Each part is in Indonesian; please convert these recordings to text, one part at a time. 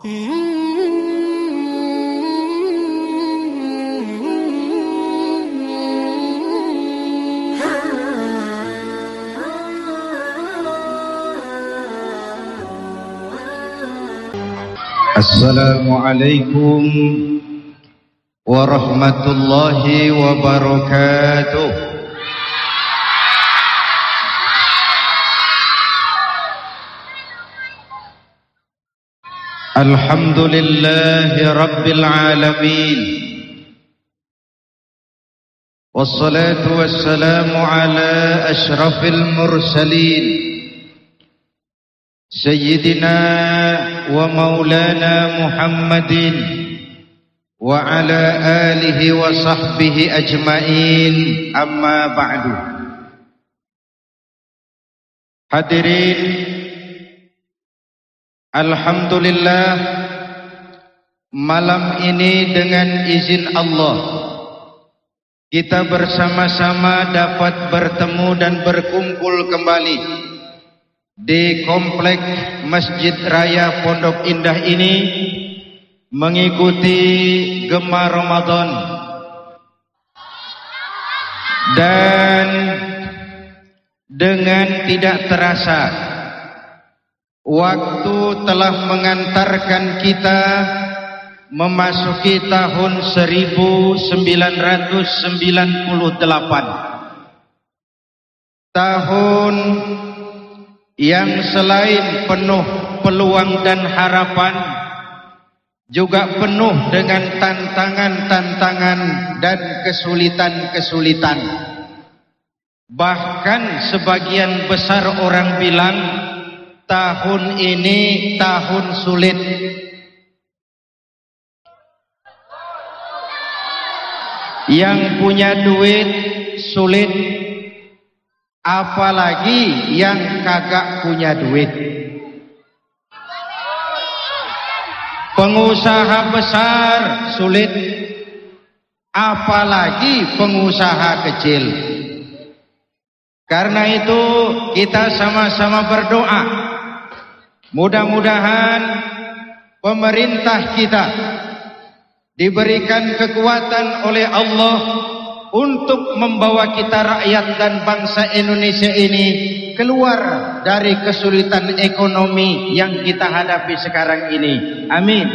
Assalamualaikum warahmatullahi wabarakatuh. Alhamdulillahi rabbil alamin. Wassalatu wassalamu ala ashrafil mursalin Sayyidina wa maulana Muhammadin wa ala alihi wa sahbihi ajmain, amma ba'du. Hadirin, alhamdulillah, malam ini dengan izin Allah kita bersama-sama dapat bertemu dan berkumpul kembali di komplek Masjid Raya Pondok Indah ini mengikuti Gema Ramadan. Dan dengan tidak terasa waktu telah mengantarkan kita memasuki tahun 1998, tahun yang selain penuh peluang dan harapan, juga penuh dengan tantangan-tantangan dan kesulitan-kesulitan. Bahkan sebagian besar orang bilang tahun ini tahun sulit. Yang punya duit sulit, apalagi yang kagak punya duit. Pengusaha besar sulit, apalagi pengusaha kecil. Karena itu kita sama-sama berdoa, mudah-mudahan pemerintah kita diberikan kekuatan oleh Allah untuk membawa kita rakyat dan bangsa Indonesia ini keluar dari kesulitan ekonomi yang kita hadapi sekarang ini. Amin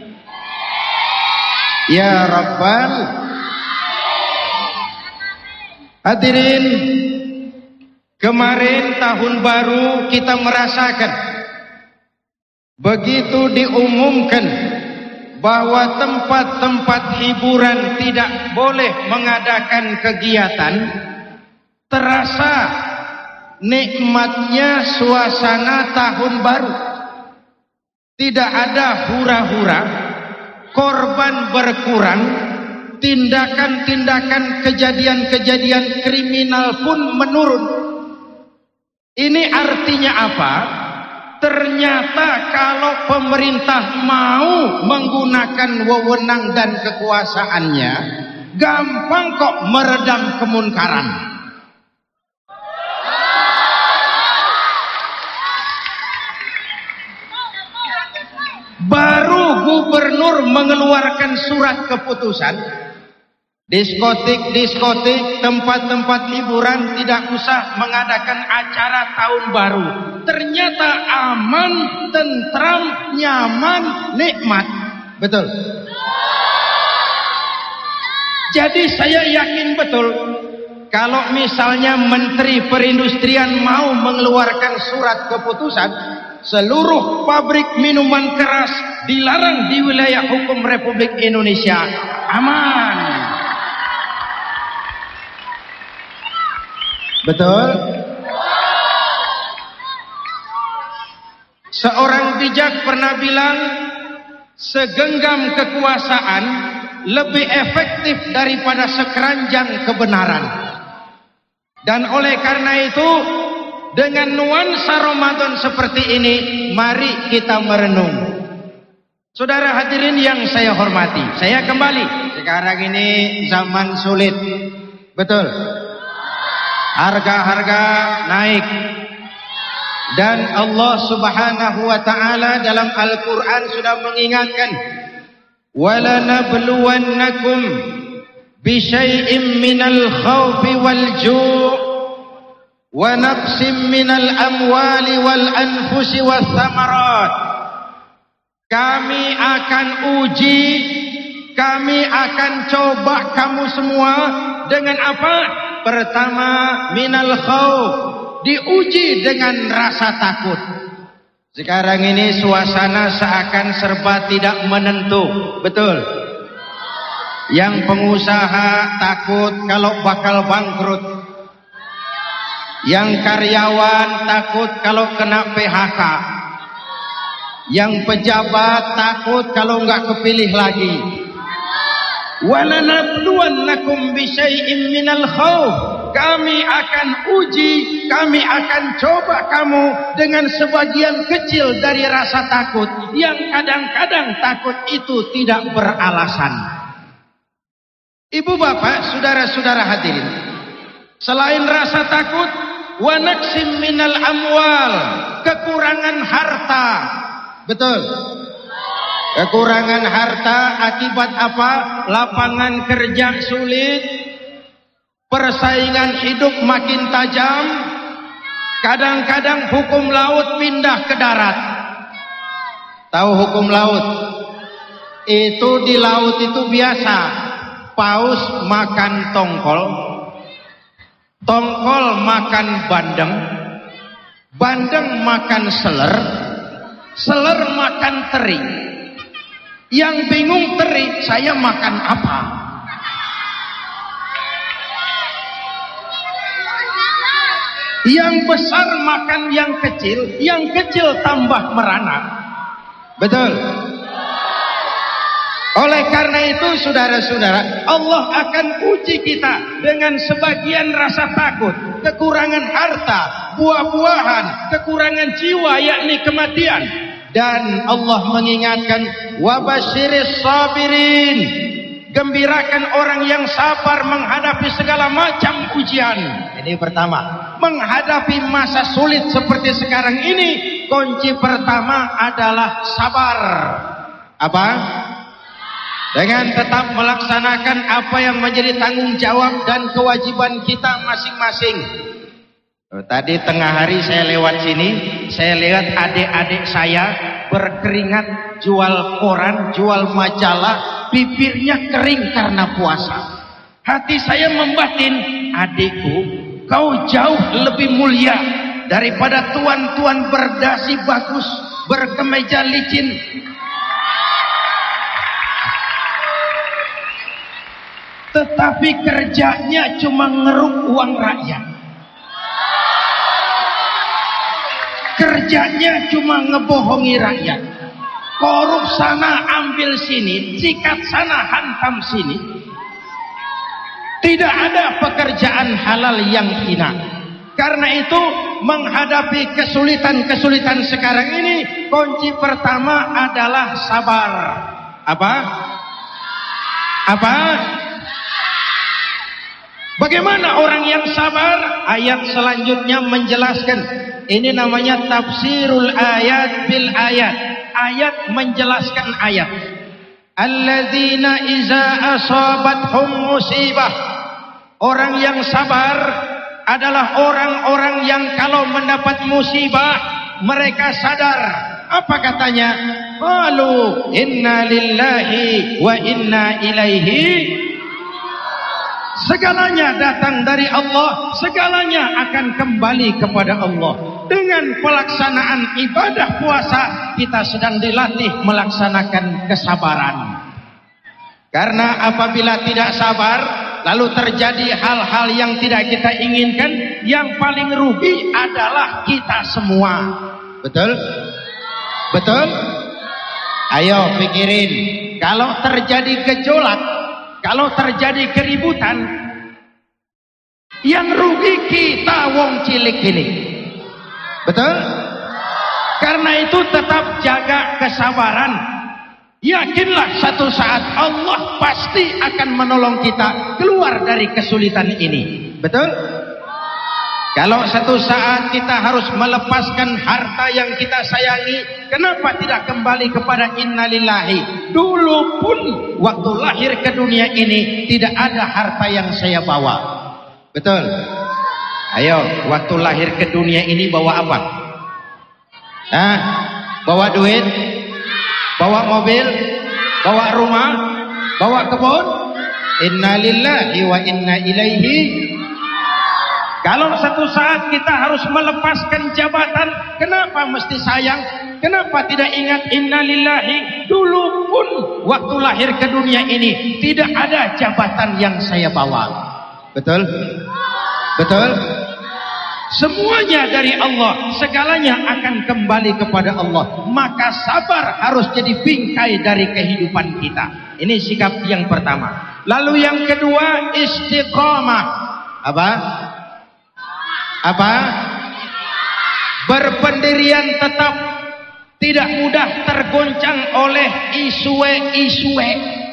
ya Rabbal. Hadirin, kemarin tahun baru kita merasakan begitu diumumkan bahwa tempat-tempat hiburan tidak boleh mengadakan kegiatan, terasa nikmatnya suasana tahun baru. Tidak ada hura-hura, korban berkurang, tindakan-tindakan kejadian-kejadian kriminal pun menurun. Ini artinya apa? Ternyata kalau pemerintah mau menggunakan wewenang dan kekuasaannya, gampang kok meredam kemunkaran. Baru gubernur mengeluarkan surat keputusan, diskotik, tempat-tempat hiburan tidak usah mengadakan acara tahun baru. Ternyata aman, tentram, nyaman, nikmat. Betul? Jadi saya yakin betul, kalau misalnya Menteri Perindustrian mau mengeluarkan surat keputusan, seluruh pabrik minuman keras dilarang di wilayah hukum Republik Indonesia. Aman. Betul? Seorang bijak pernah bilang, segenggam kekuasaan lebih efektif daripada sekeranjang kebenaran. Dan oleh karena itu, dengan nuansa Ramadan seperti ini, mari kita merenung. Saudara hadirin yang saya hormati, saya kembali. Sekarang ini zaman sulit. Betul? Harga-harga naik, Dan Allah Subhanahu wa taala dalam Al-Qur'an sudah mengingatkan, "Walanabluwannakum bisyai'im minal khaufi wal ju' wa naqsim minal amwali wal anfusi was samarat." Kami akan uji, kami akan coba kamu semua dengan apa? Pertama, minal khauf, diuji dengan rasa takut. Sekarang ini suasana seakan serba tidak menentu, betul? Yang pengusaha takut kalau bakal bangkrut, yang karyawan takut kalau kena PHK, yang pejabat takut kalau nggak kepilih lagi. Walanabluwannakum bisyai'im minal khauf, kami akan uji, kami akan coba kamu dengan sebagian kecil dari rasa takut yang kadang-kadang takut itu tidak beralasan. Ibu bapak, saudara-saudara hadirin, selain rasa takut, wa naqsim minal amwal, kekurangan harta. Betul? Kekurangan harta akibat apa? Lapangan kerja sulit, persaingan hidup makin tajam, kadang-kadang hukum laut pindah ke darat. Tahu hukum laut? Itu di laut itu biasa. Paus makan tongkol, tongkol makan bandeng, bandeng makan seler, seler makan teri. Yang bingung teri, saya makan apa? Yang besar makan yang kecil tambah merana. Betul? Oleh karena itu saudara-saudara, Allah akan uji kita dengan sebagian rasa takut, kekurangan harta, buah-buahan, kekurangan jiwa yakni kematian. Dan Allah mengingatkan, wabasyiris sabirin, gembirakan orang yang sabar menghadapi segala macam ujian. Ini pertama, menghadapi masa sulit seperti sekarang ini, kunci pertama adalah sabar. Apa? Dengan tetap melaksanakan apa yang menjadi tanggung jawab dan kewajiban kita masing-masing. Tadi tengah hari saya lewat sini, saya lihat adik-adik saya berkeringat jual koran, jual majalah, bibirnya kering karena puasa. Hati saya membatin, adikku, kau jauh lebih mulia daripada tuan-tuan berdasi bagus, berkemeja licin. Tetapi kerjanya cuma ngeruk uang rakyat. Kerjanya cuma ngebohongi rakyat. Korup sana ambil sini, sikat sana hantam sini. Tidak ada pekerjaan halal yang hina. Karena itu menghadapi kesulitan-kesulitan sekarang ini, kunci pertama adalah sabar. Apa? Apa? Bagaimana orang yang sabar? Ayat selanjutnya menjelaskan. Ini namanya tafsirul ayat bil ayat. Ayat menjelaskan ayat. Alladzina iza asabathum musibah. Orang yang sabar adalah orang-orang yang kalau mendapat musibah mereka sadar. Apa katanya? Qalu inna lillahi wa inna ilaihi. Segalanya datang dari Allah, segalanya akan kembali kepada Allah. Dengan pelaksanaan ibadah puasa, kita sedang dilatih melaksanakan kesabaran. Karena apabila tidak sabar, lalu terjadi hal-hal yang tidak kita inginkan, yang paling rugi adalah kita semua. Betul? Betul? Ayo pikirin, kalau terjadi gejolak, kalau terjadi keributan, yang rugi kita wong cilik ini. Betul? Karena itu tetap jaga kesabaran. Yakinlah satu saat Allah pasti akan menolong kita keluar dari kesulitan ini. Betul? Kalau satu saat kita harus melepaskan harta yang kita sayangi, kenapa tidak kembali kepada innalillahi? Dulu pun waktu lahir ke dunia ini tidak ada harta yang saya bawa. Betul? Ayo, waktu lahir ke dunia ini bawa apa? Hah? Bawa duit? Bawa mobil? Bawa rumah? Bawa kebun? Innalillahi wa inna ilaihi. Kalau satu saat kita harus melepaskan jabatan, kenapa mesti sayang? Kenapa tidak ingat innalillahi? Dulu pun waktu lahir ke dunia ini tidak ada jabatan yang saya bawa. Betul? Betul? Semuanya dari Allah, segalanya akan kembali kepada Allah. Maka sabar harus jadi bingkai dari kehidupan kita. Ini sikap yang pertama. Lalu yang kedua, istiqamah. Apa? Apa? Berpendirian tetap, tidak mudah tergoncang oleh isue-isue.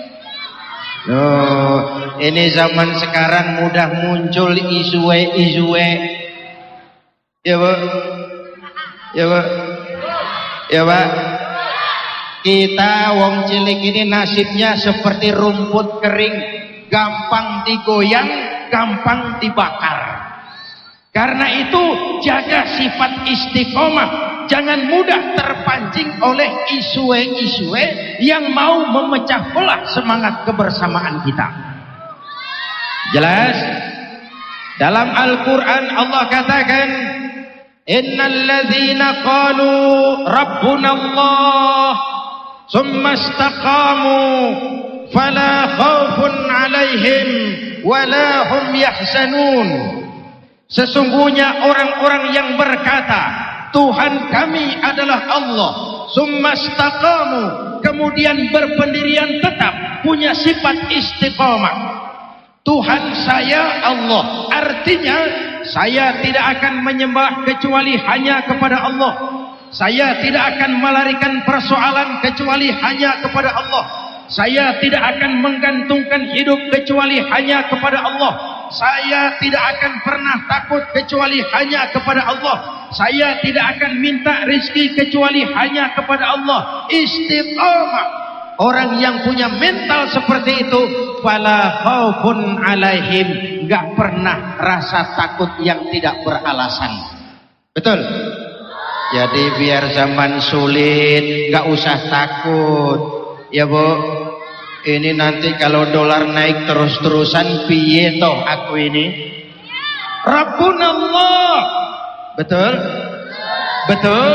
Loh, ini zaman sekarang mudah muncul isue-isue. Ya, Bu. Ya, Bu. Ya, Pak. Kita wong cilik ini nasibnya seperti rumput kering, gampang digoyang, gampang dibakar. Karena itu jaga sifat istiqomah, jangan mudah terpancing oleh isue-isue yang mau memecah belah semangat kebersamaan kita. Jelas? Dalam Al-Quran Allah katakan, innal ladzina qalu rabbuna Allah summa istaqamu fala khaufun alaihim wala hum yahzanun. Sesungguhnya orang-orang yang berkata Tuhan kami adalah Allah, summa istaqamu, kemudian berpendirian tetap, punya sifat istiqamah. Tuhan saya Allah, artinya saya tidak akan menyembah kecuali hanya kepada Allah. Saya tidak akan melarikan persoalan kecuali hanya kepada Allah. Saya tidak akan menggantungkan hidup kecuali hanya kepada Allah. Saya tidak akan pernah takut kecuali hanya kepada Allah. Saya tidak akan minta rezeki kecuali hanya kepada Allah. Istiqamah. Orang yang punya mental seperti itu, fala khaufun alaihim, enggak pernah rasa takut yang tidak beralasan. Betul? Jadi biar zaman sulit enggak usah takut. Ya, Bu. Ini nanti kalau dolar naik terus-terusan piye toh aku ini? Rabbunallah. Betul? Betul?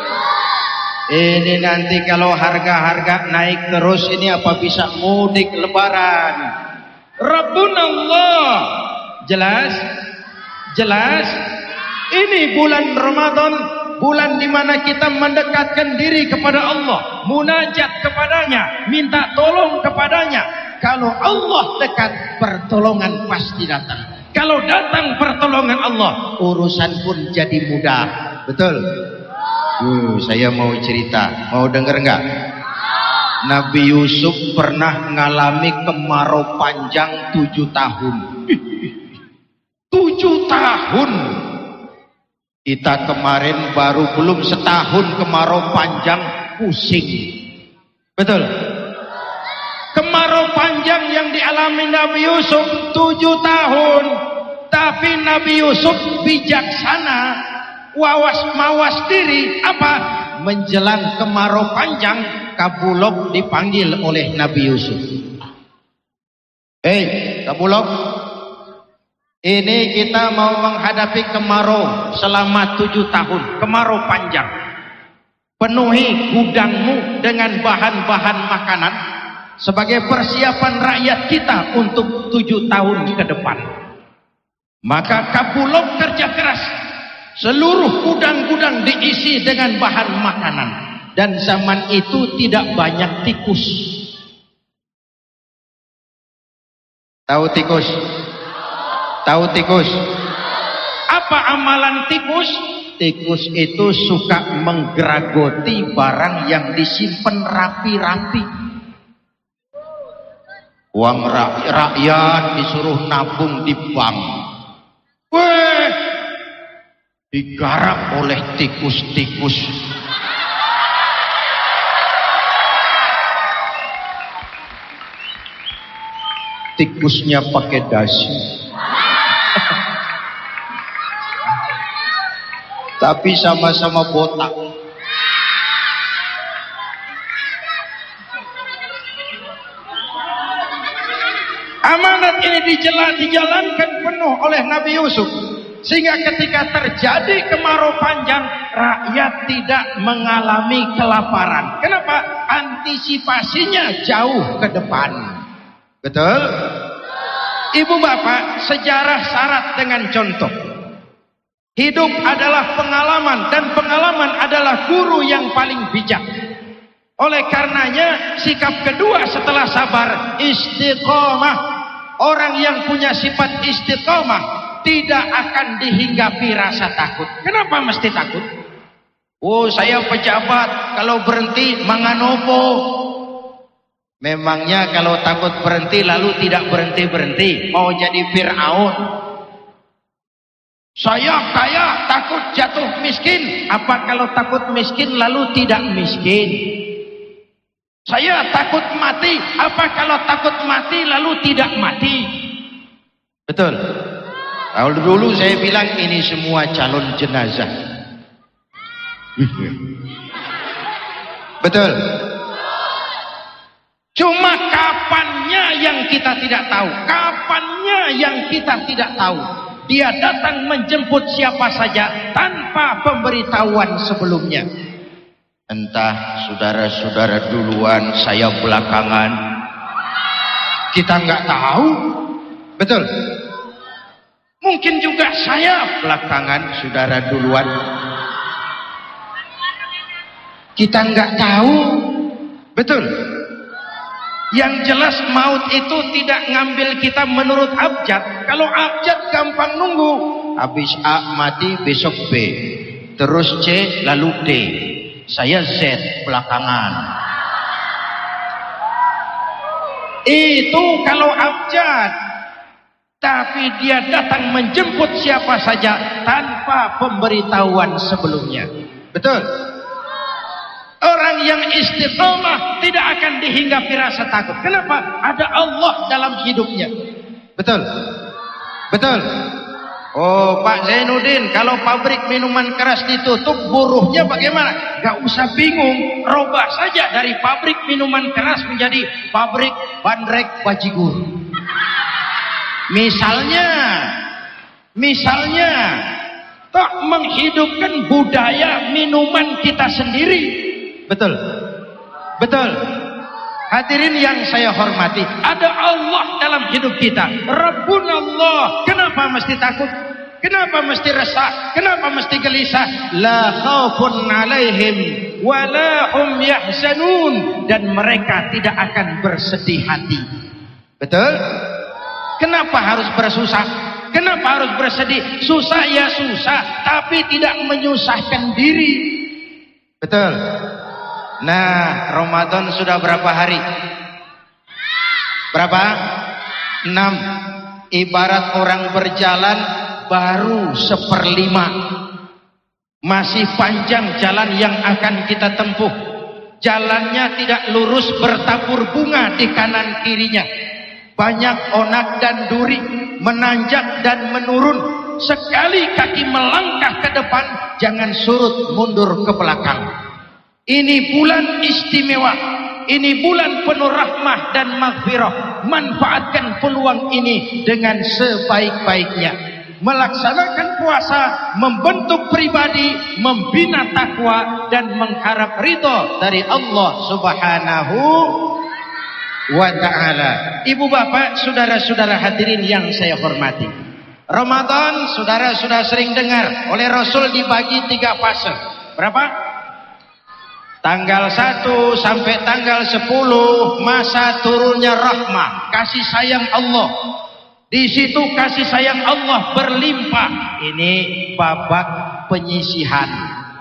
Ini nanti kalau harga-harga naik terus ini apa bisa mudik lebaran? Rabbunallah. Jelas? Jelas? Ini bulan Ramadan, bulan di mana kita mendekatkan diri kepada Allah, munajat kepadanya, minta tolong kepadanya. Kalau Allah dekat, pertolongan pasti datang. Kalau datang pertolongan Allah, urusan pun jadi mudah. Betul? Saya mau cerita, mau denger enggak? Nabi Yusuf pernah mengalami kemarau panjang 7 tahun. 7 tahun. Kita kemarin baru belum setahun kemarau panjang, pusing. Betul? Kemarau panjang yang dialami Nabi Yusuf 7 tahun. Tapi Nabi Yusuf bijaksana, mawas diri. Apa? Menjelang kemarau panjang, Kabulok dipanggil oleh Nabi Yusuf. Kabulok, ini kita mau menghadapi kemarau selama 7 tahun, kemarau panjang. Penuhi gudangmu dengan bahan-bahan makanan sebagai persiapan rakyat kita untuk 7 tahun ke depan. Maka Kabulok kerja keras. Seluruh gudang-gudang diisi dengan bahan makanan. Dan zaman itu tidak banyak tikus. Tahu tikus? Tahu tikus? Apa amalan tikus? Tikus itu suka menggeragoti barang yang disimpan rapi-rapi. Uang rakyat disuruh nabung di bank. digarap oleh tikus-tikus. Tikusnya pakai dasi. Tapi sama-sama botak. Amanat ini dijalankan penuh oleh Nabi Yusuf, sehingga ketika terjadi kemarau panjang, rakyat tidak mengalami kelaparan. Kenapa? Antisipasinya jauh ke depan. Betul? Ibu bapak, sejarah syarat dengan contoh. Hidup adalah pengalaman, dan pengalaman adalah guru yang paling bijak. Oleh karenanya, sikap kedua setelah sabar, istiqomah. Orang yang punya sifat istiqomah tidak akan dihinggapi rasa takut. Kenapa mesti takut? Oh, saya pejabat, kalau berhenti manganopo. Memangnya kalau takut berhenti lalu tidak berhenti-berhenti, mau jadi Fir'aun? Saya kaya takut jatuh miskin. Apa kalau takut miskin lalu tidak miskin? Saya takut mati. Apa kalau takut mati lalu tidak mati? Betul. Kalau dulu saya bilang ini semua calon jenazah. Betul. Cuma kapannya yang kita tidak tahu. Kapannya yang kita tidak tahu. Dia datang menjemput siapa saja tanpa pemberitahuan sebelumnya. Entah saudara-saudara duluan, saya belakangan. Kita nggak tahu. Betul. Mungkin juga saya belakangan, saudara duluan. Kita nggak tahu. Betul. Yang jelas maut itu tidak ngambil kita menurut abjad. Kalau abjad gampang nunggu. Habis A mati, besok B. Terus C, lalu D. Saya Z belakangan. Itu kalau abjad. Tapi dia datang menjemput siapa saja tanpa pemberitahuan sebelumnya. Betul. Orang yang istiqomah tidak akan dihinggapi rasa takut. Kenapa? Ada Allah dalam hidupnya. Betul. Betul. Oh, Pak Zainuddin, kalau pabrik minuman keras ditutup, buruhnya bagaimana? Gak usah bingung, robah saja dari pabrik minuman keras menjadi pabrik bandrek bajigur. Misalnya, tak menghidupkan budaya minuman kita sendiri. Betul. Betul. Hadirin yang saya hormati, ada Allah dalam hidup kita. Rabbunallah. Kenapa mesti takut? Kenapa mesti resah? Kenapa mesti gelisah? La khaufun alaihim wa la hum yahzanun, dan mereka tidak akan bersedih hati. Betul? Kenapa harus bersusah? Kenapa harus bersedih? Susah ya susah, tapi tidak menyusahkan diri. Betul? Nah, Ramadan sudah berapa hari? Berapa? 6. Ibarat orang berjalan baru 1/5. Masih panjang jalan yang akan kita tempuh. Jalannya tidak lurus, bertabur bunga di kanan kirinya. Banyak onak dan duri, menanjak dan menurun. Sekali kaki melangkah ke depan, jangan surut mundur ke belakang. Ini bulan istimewa. Ini bulan penuh rahmah dan maghfirah. Manfaatkan peluang ini dengan sebaik-baiknya. Melaksanakan puasa, membentuk pribadi, membina takwa, dan mengharap ridho dari Allah Subhanahu wa ta'ala. Ibu bapak, saudara-saudara hadirin yang saya hormati, Ramadan saudara sudah sering dengar oleh Rasul dibagi 3 fase. Berapa? Tanggal 1 sampai tanggal 10 masa turunnya rahmah, kasih sayang Allah. Di situ kasih sayang Allah berlimpah. Ini babak penyisihan.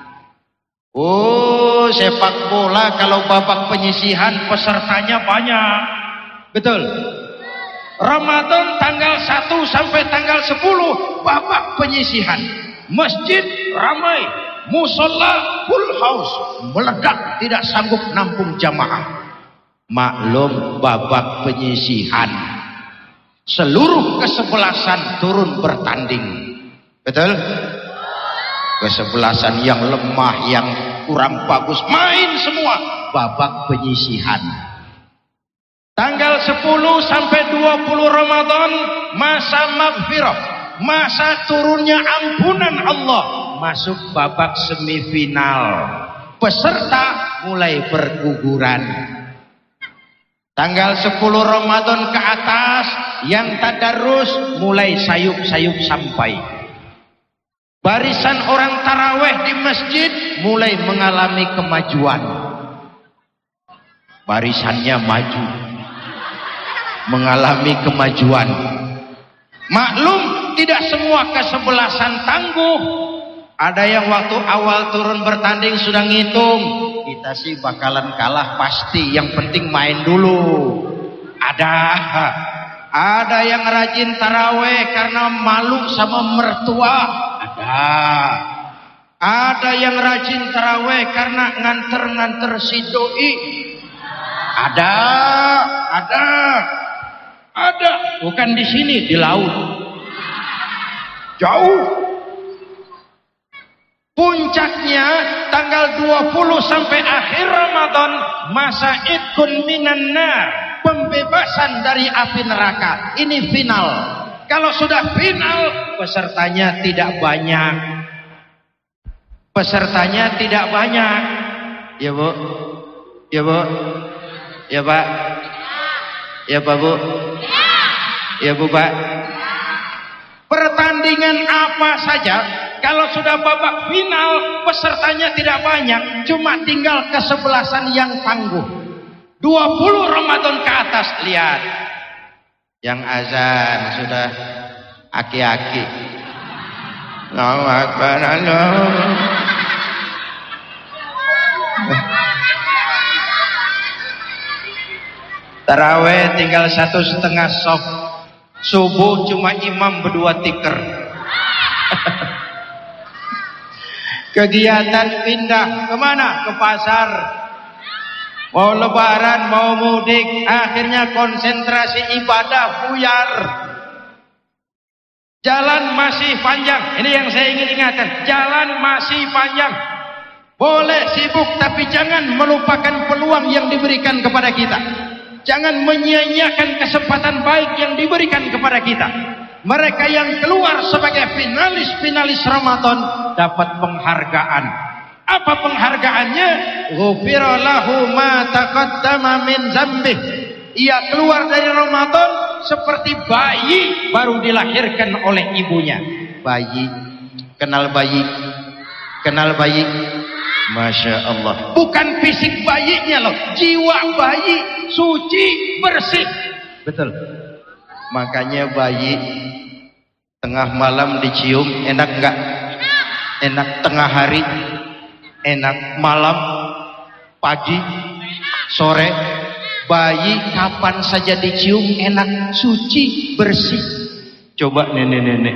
Oh, sepak bola kalau babak penyisihan pesertanya banyak. Betul. Ramadan tanggal 1 sampai tanggal 10 babak penyisihan. masjid ramai, musola full house, meledak, tidak sanggup nampung jamaah. Maklum babak penyisihan, seluruh kesebelasan turun bertanding. Betul? Kesebelasan yang lemah, yang kurang bagus, main semua. Babak penyisihan. Tanggal 10 sampai 20 Ramadan, masa maghfirah, masa turunnya ampunan Allah. Masuk babak semifinal. Peserta mulai berguguran. Tanggal 10 Ramadan ke atas, yang tadarus mulai sayup-sayup sampai. Barisan orang taraweh di masjid mulai mengalami kemajuan. Barisannya maju, mengalami kemajuan. Maklum, tidak semua kesebelasan tangguh. Ada yang waktu awal turun bertanding sudah ngitung, kita sih bakalan kalah pasti, yang penting main dulu. Ada yang rajin taraweh karena malu sama mertua. Ada yang rajin taraweh karena nganter-nganter si doi. Ada. Bukan di sini, di laut. Jauh. Puncaknya tanggal 20 sampai akhir Ramadan, masa idkun minan nar, pembebasan dari api neraka. Ini final. Kalau sudah final, pesertanya tidak banyak. Ya Bu? Ya Bu? Ya Pak? Ya Pak Bu? Ya Bu Pak? Pertandingan apa saja, kalau sudah babak final, pesertanya tidak banyak, cuma tinggal kesebelasan yang tangguh. 20 Ramadan ke atas, lihat. Yang azan sudah aki-aki. Allahu Akbar, Allah. Taraweh tinggal 1,5 sof. Subuh cuma imam berdua tikar. Kegiatan pindah kemana? Ke pasar. Mau lebaran, mau mudik, akhirnya konsentrasi ibadah buyar. Jalan masih panjang. Ini yang saya ingin ingatkan. Jalan masih panjang. Boleh sibuk, tapi jangan melupakan peluang yang diberikan kepada kita. Jangan menyia-nyiakan kesempatan baik yang diberikan kepada kita. Mereka yang keluar sebagai finalis Ramadan dapat penghargaan. Apa penghargaannya? Ghufira lahu ma taqaddama min dzambih. Ia keluar dari Ramadan seperti bayi baru dilahirkan oleh ibunya. Bayi, kenal bayi, Masya Allah. Bukan fisik bayinya loh, jiwa bayi suci bersih. Betul. Makanya bayi tengah malam dicium enak enggak? Enak. Tengah hari enak, malam, pagi, sore. Bayi kapan saja dicium enak, suci, bersih. Coba nenek-nenek.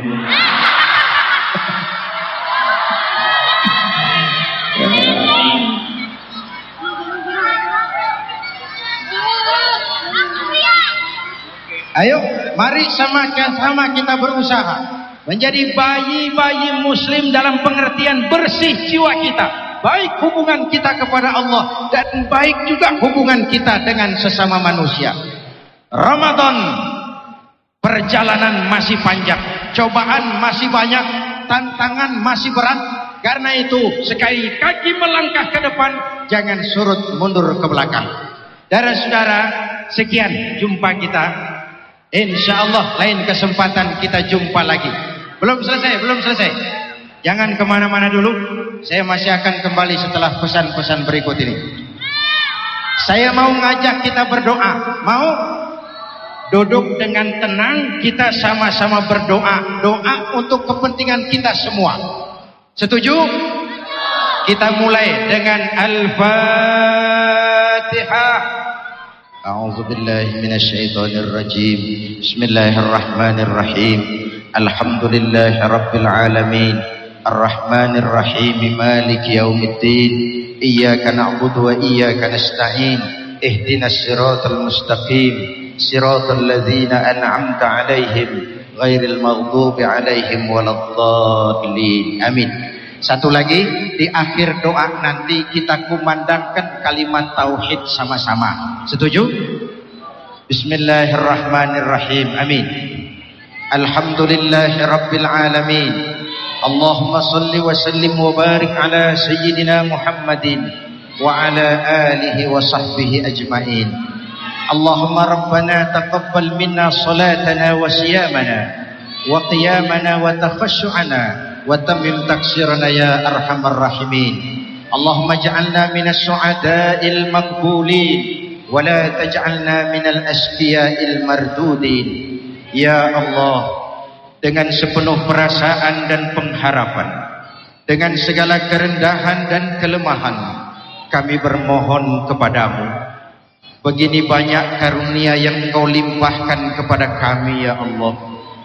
Ayo, mari sama-sama kita berusaha menjadi bayi-bayi muslim dalam pengertian bersih jiwa kita. Baik hubungan kita kepada Allah dan baik juga hubungan kita dengan sesama manusia. Ramadan, perjalanan masih panjang, cobaan masih banyak, tantangan masih berat. Karena itu, sekali kaki melangkah ke depan, jangan surut mundur ke belakang. Saudara-saudara, sekian jumpa kita. Insya Allah lain kesempatan kita jumpa lagi. Belum selesai. Jangan kemana-mana dulu. Saya masih akan kembali setelah pesan-pesan berikut ini. Saya mau ngajak kita berdoa. Mau? Duduk dengan tenang, kita sama-sama berdoa. Doa untuk kepentingan kita semua. Setuju? Kita mulai dengan Al-Fatihah. A'udzu billahi minasyaitonir rajim. Bismillahirrahmanirrahim. Alhamdulillahirabbil alamin. Ar-Rahmanir Rahim, Maliki Yaumiddin. Iyyaka na'budu wa iyyaka nasta'in. Ihdinas siratal mustaqim, siratal ladzina an'amta 'alaihim ghairil maghdubi 'alaihim waladdallin. Amin. Satu lagi, di akhir doa nanti kita kumandangkan kalimat tauhid sama-sama. Setuju? Bismillahirrahmanirrahim. Amin. Alhamdulillahi rabbil alamin. Allahumma salli wa sallim wa barik ala sayyidina Muhammadin wa ala alihi wa sahbihi ajma'in. Allahumma rabbana taqabbal minna salatana wa siyamana wa qiyamana wa takhashu'ana wa tammim taksirana ya arhamar rahimin. Allahumma ja'alna minas su'ada'il maqbulin wa la taj'alna minal asfiya'il mardudin. Ya Allah, dengan sepenuh perasaan dan pengharapan, dengan segala kerendahan dan kelemahan, kami bermohon kepadamu. Begini banyak karunia yang Engkau limpahkan kepada kami, ya Allah.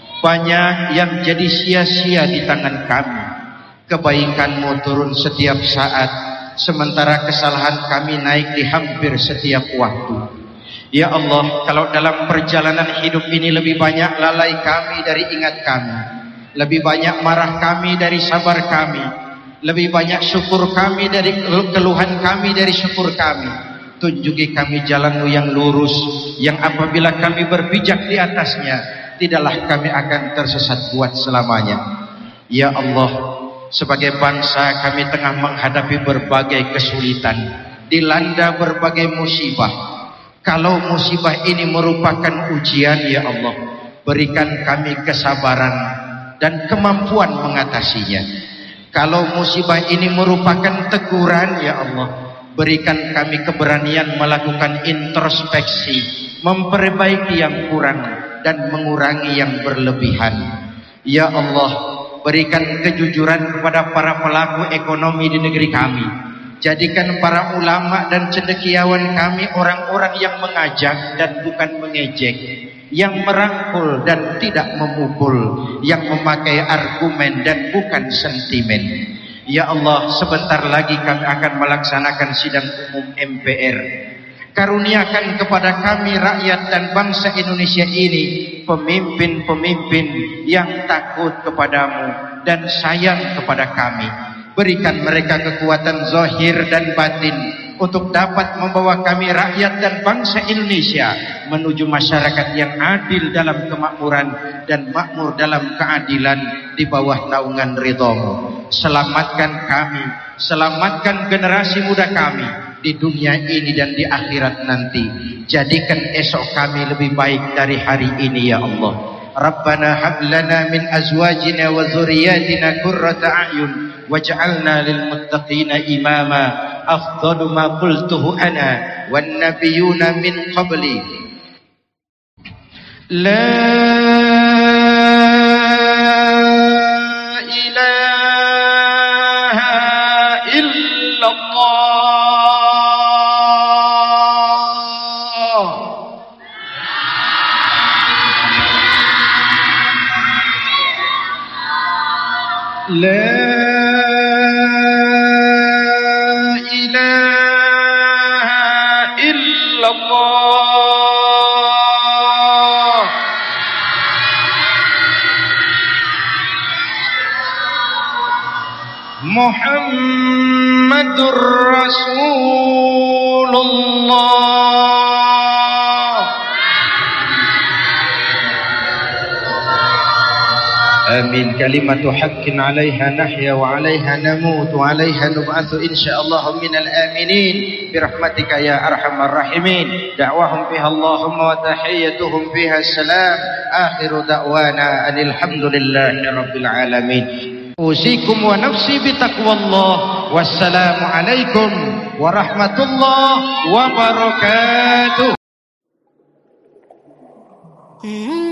Banyak yang jadi sia-sia di tangan kami. Kebaikan-Mu turun setiap saat, sementara kesalahan kami naik di hampir setiap waktu. Ya Allah, kalau dalam perjalanan hidup ini lebih banyak lalai kami dari ingat kami, lebih banyak marah kami dari sabar kami, lebih banyak syukur kami dari keluhan kami dari syukur kami. Tunjuki kami jalan-Mu yang lurus, yang apabila kami berpijak di atasnya, tidaklah kami akan tersesat buat selamanya. Ya Allah, sebagai bangsa kami tengah menghadapi berbagai kesulitan, dilanda berbagai musibah. Kalau musibah ini merupakan ujian, ya Allah, berikan kami kesabaran dan kemampuan mengatasinya. Kalau musibah ini merupakan teguran, ya Allah, berikan kami keberanian melakukan introspeksi, memperbaiki yang kurang dan mengurangi yang berlebihan. Ya Allah, berikan kejujuran kepada para pelaku ekonomi di negeri kami. Jadikan para ulama dan cendekiawan kami orang-orang yang mengajak dan bukan mengejek, yang merangkul dan tidak memukul, yang memakai argumen dan bukan sentimen. Ya Allah, sebentar lagi kami akan melaksanakan sidang umum MPR. Karuniakan kepada kami rakyat dan bangsa Indonesia ini pemimpin-pemimpin yang takut kepadamu dan sayang kepada kami. Berikan mereka kekuatan zahir dan batin untuk dapat membawa kami rakyat dan bangsa Indonesia menuju masyarakat yang adil dalam kemakmuran dan makmur dalam keadilan di bawah naungan ridha-Mu. Selamatkan kami, selamatkan generasi muda kami di dunia ini dan di akhirat nanti. Jadikan esok kami lebih baik dari hari ini, ya Allah. Rabbana hab lana min azwajina wa dzurriyyatina qurrata a'yun waj'alna lil muttaqina imama. Afdalu ma qultuhu ana wan nabiyyuna min qabli. La ilaha illallah. La ilaha illallah. Muhammadur Rasulullah. Amin. Kalimatu haqqin 'alaiha nahya wa 'alaiha namut wa 'alaiha nub'atsu insyaallah minal aminin bi rahmatika ya arhamar rahimin. Da'wahum fiha Allahumma wa tahiyyatuhum fiha salam. Akhiru da'wana alhamdulillahi rabbil alamin. Usikum wa nafsi bi taqwallah. Wassalamu alaikum warahmatullahi wabarakatuh.